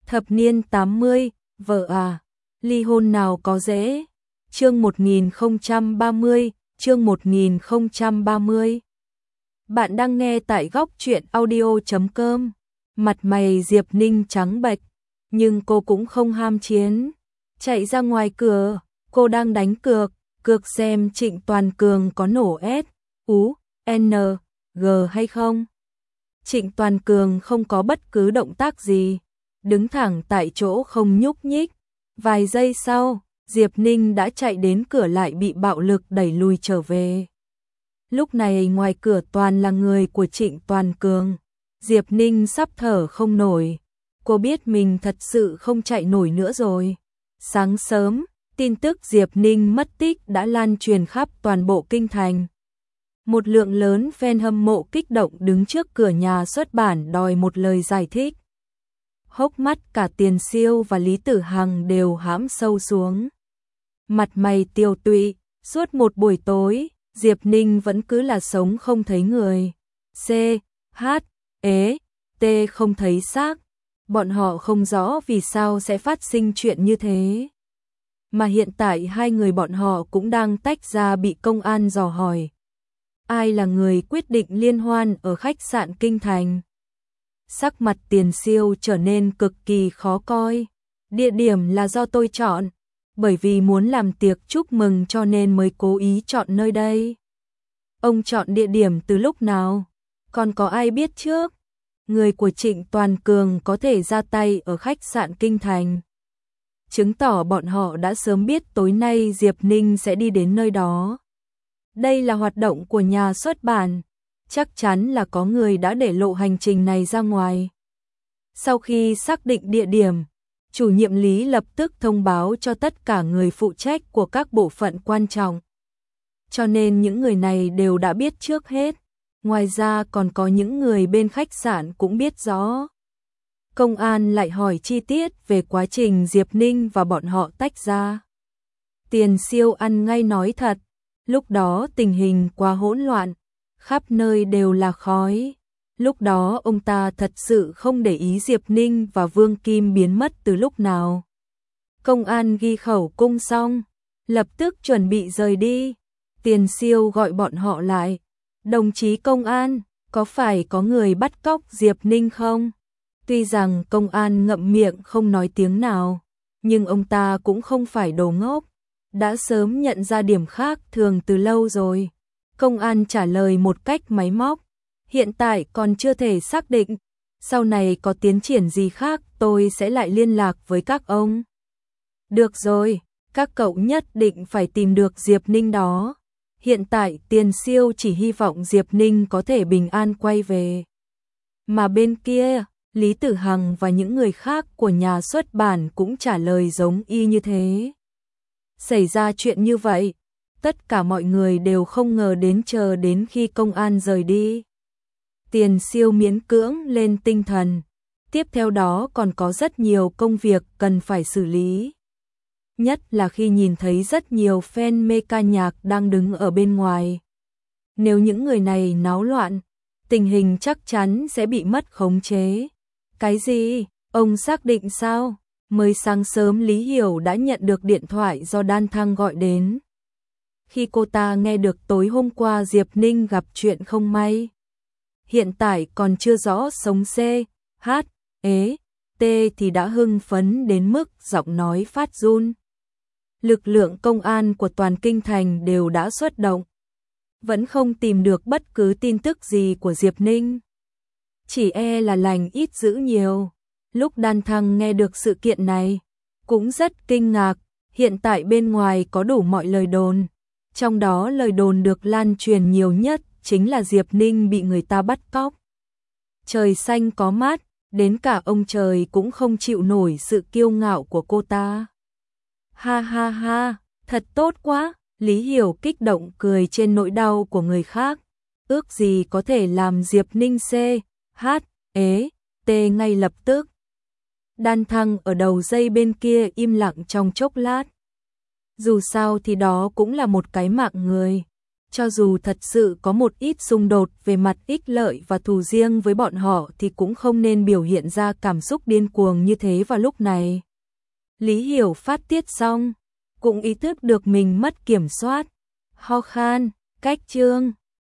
Thập niên 80, vợ à, ly hôn nào có dễ. Chương 1030, chương 1030. Bạn đang nghe tại góc truyện audio.com. Mặt mày Diệp Ninh trắng bệch, nhưng cô cũng không ham chiến. Chạy ra ngoài cửa, cô đang đánh cược, cược xem Trịnh Toàn Cường có nổ S, U, N, G hay không. Trịnh Toàn Cường không có bất cứ động tác gì, đứng thẳng tại chỗ không nhúc nhích. Vài giây sau, Diệp Ninh đã chạy đến cửa lại bị bạo lực đẩy lùi trở về. Lúc này ngoài cửa toàn là người của Trịnh Toàn Cường. Diệp Ninh sắp thở không nổi. Cô biết mình thật sự không chạy nổi nữa rồi. Sáng sớm, tin tức Diệp Ninh mất tích đã lan truyền khắp toàn bộ kinh thành. Một lượng lớn fan hâm mộ kích động đứng trước cửa nhà xuất bản đòi một lời giải thích. Hốc mắt cả Tiền Siêu và Lý Tử Hằng đều hãm sâu xuống. Mặt mày tiều tụy, suốt một buổi tối, Diệp Ninh vẫn cứ là sống không thấy người. C, H, E, T không thấy xác. Bọn họ không rõ vì sao sẽ phát sinh chuyện như thế. Mà hiện tại hai người bọn họ cũng đang tách ra bị công an dò hỏi. Ai là người quyết định liên hoan ở khách sạn Kinh Thành? Sắc mặt Tiền Siêu trở nên cực kỳ khó coi. Địa điểm là do tôi chọn, bởi vì muốn làm tiệc chúc mừng cho nên mới cố ý chọn nơi đây. Ông chọn địa điểm từ lúc nào? Còn có ai biết trước? Người của Trịnh Toàn Cường có thể ra tay ở khách sạn Kinh Thành, chứng tỏ bọn họ đã sớm biết tối nay Diệp Ninh sẽ đi đến nơi đó. Đây là hoạt động của nhà xuất bản, chắc chắn là có người đã để lộ hành trình này ra ngoài. Sau khi xác định địa điểm, chủ nhiệm Lý lập tức thông báo cho tất cả người phụ trách của các bộ phận quan trọng. Cho nên những người này đều đã biết trước hết. Ngoài ra còn có những người bên khách sạn cũng biết rõ. Công an lại hỏi chi tiết về quá trình Diệp Ninh và bọn họ tách ra. Tiền Siêu ăn ngay nói thật. Lúc đó tình hình quá hỗn loạn, khắp nơi đều là khói. Lúc đó ông ta thật sự không để ý Diệp Ninh và Vương Kim biến mất từ lúc nào. Công an ghi khẩu cung xong, lập tức chuẩn bị rời đi. Tiền Siêu gọi bọn họ lại. Đồng chí công an, có phải có người bắt cóc Diệp Ninh không? Tuy rằng công an ngậm miệng không nói tiếng nào, nhưng ông ta cũng không phải đồ ngốc. Đã sớm nhận ra điểm khác thường từ lâu rồi. Công an trả lời một cách máy móc. Hiện tại còn chưa thể xác định. Sau này có tiến triển gì khác tôi sẽ lại liên lạc với các ông. Được rồi, các cậu nhất định phải tìm được Diệp Ninh đó. Hiện tại Tiền Siêu chỉ hy vọng Diệp Ninh có thể bình an quay về. Mà bên kia, Lý Tử Hằng và những người khác của nhà xuất bản cũng trả lời giống y như thế. Xảy ra chuyện như vậy, tất cả mọi người đều không ngờ đến, chờ đến khi công an rời đi. Tiền Siêu miễn cưỡng lên tinh thần, tiếp theo đó còn có rất nhiều công việc cần phải xử lý. Nhất là khi nhìn thấy rất nhiều fan mê ca nhạc đang đứng ở bên ngoài. Nếu những người này náo loạn, tình hình chắc chắn sẽ bị mất khống chế. Cái gì? Ông xác định sao? Mới sáng sớm Lý Hiểu đã nhận được điện thoại do Đan Thăng gọi đến. Khi cô ta nghe được tối hôm qua Diệp Ninh gặp chuyện không may. Hiện tại còn chưa rõ sống C, H, E, T thì đã hưng phấn đến mức giọng nói phát run. Lực lượng công an của toàn kinh thành đều đã xuất động. Vẫn không tìm được bất cứ tin tức gì của Diệp Ninh. Chỉ e là lành ít dữ nhiều. Lúc Đan Thăng nghe được sự kiện này, cũng rất kinh ngạc. Hiện tại bên ngoài có đủ mọi lời đồn. Trong đó lời đồn được lan truyền nhiều nhất chính là Diệp Ninh bị người ta bắt cóc. Trời xanh có mát, đến cả ông trời cũng không chịu nổi sự kiêu ngạo của cô ta. Ha ha ha, thật tốt quá. Lý Hiểu kích động cười trên nỗi đau của người khác. Ước gì có thể làm Diệp Ninh C, H, E, T ngay lập tức. Đan Thăng ở đầu dây bên kia im lặng trong chốc lát. Dù sao thì đó cũng là một cái mạng người. cho dù thật sự có một ít xung đột về mặt ích lợi và thù riêng với bọn họ thì cũng không nên biểu hiện ra cảm xúc điên cuồng như thế vào lúc này. Lý Hiểu phát tiết xong, cũng ý thức được mình mất kiểm soát, ho khan, cách chương.